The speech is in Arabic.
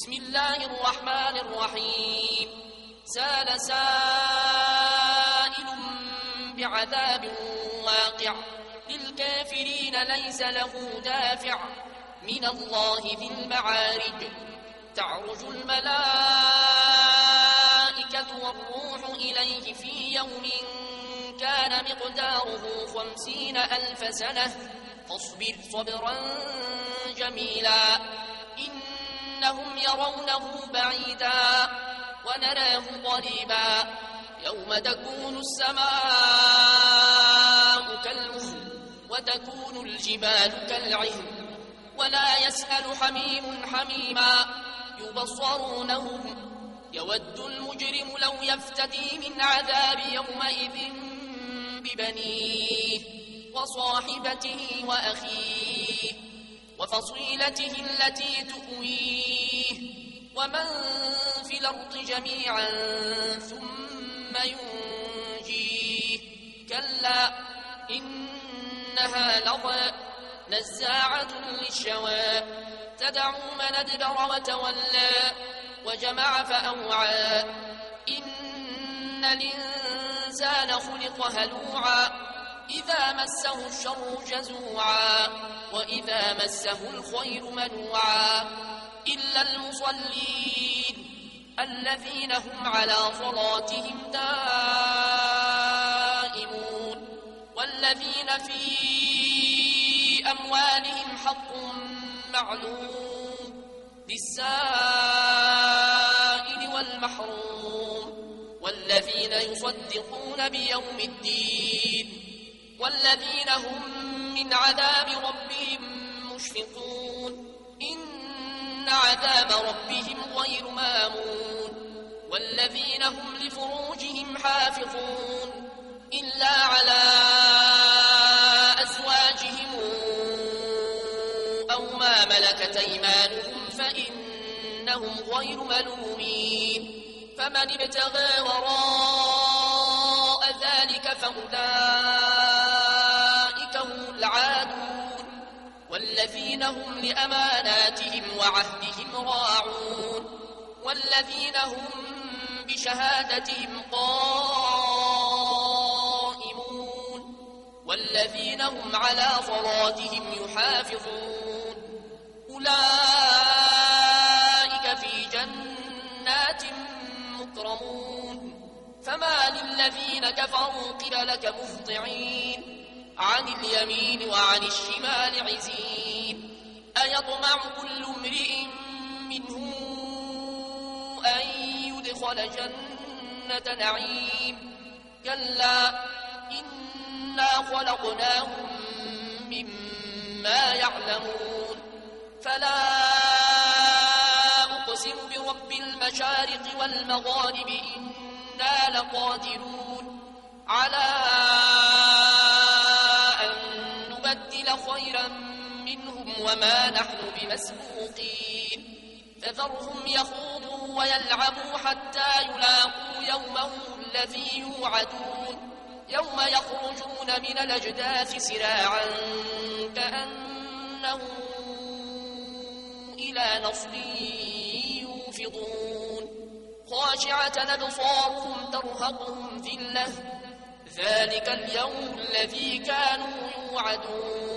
بسم الله الرحمن الرحيم سال سائل بعذاب واقع للكافرين ليس له دافع من الله ذي المعارج تعرج الملائكة والروح إليه في يوم كان مقداره 50,000 سنة فاصبر صبرا جميلا إنهم يرونه بعيدا ونراه قريبا يوم تكون السماء كالمهل وتكون الجبال كالعهن ولا يسأل حميم حميما يبصرونهم يود المجرم لو يفتدي من عذاب يومئذ ببنيه وصاحبته وأخيه وفصيلته التي تؤويه ومن في الأرض جميعا ثم ينجيه كلا إنها لظى نزاعة للشوى تدعو من أدبر وتولى وجمع فأوعى إن الإنسان خلق هلوعا إذا مسه الشر جزوعا وإذا مسه الخير منوعا إلا المصلين الذين هم على صلاتهم دائمون والذين في أموالهم حق معلوم للسائل والمحروم والذين يصدقون بيوم الدين والذين هم من عذاب ربهم مشفقون إن عذاب ربهم غير مامون والذين هم لفروجهم حافظون إلا على أزواجهم أو ما ملكت أيمانهم فإنهم غير ملومين فمن ابتغى وراء ذلك فأولئك هم العادون والذين هم لأماناتهم وعهدهم راعون والذين هم بشهادتهم قائمون والذين هم على صلاتهم يحافظون أولئك في جنات مكرمون فما للذين كفروا قبلك مهطعين عن اليمين وعن الشمال عزين أيطمع كل امرئ منهم أن يدخل جنة نعيم كلا إنا خلقناهم مما يعلمون فلا أقسم برب المشارق والمغارب إنا لقادرون على أن نبدل خيرا منهم وما نحن بمسبوقين فذرهم يخوضوا ويلعبوا حتى يلاقوا يومهم الذي يوعدون يوم يخرجون من الأجداث سراعا كأنهم إلى نصب يوفضون خاشعة أبصارهم ترهقهم ذلة ذلك اليوم الذي كانوا يوعدون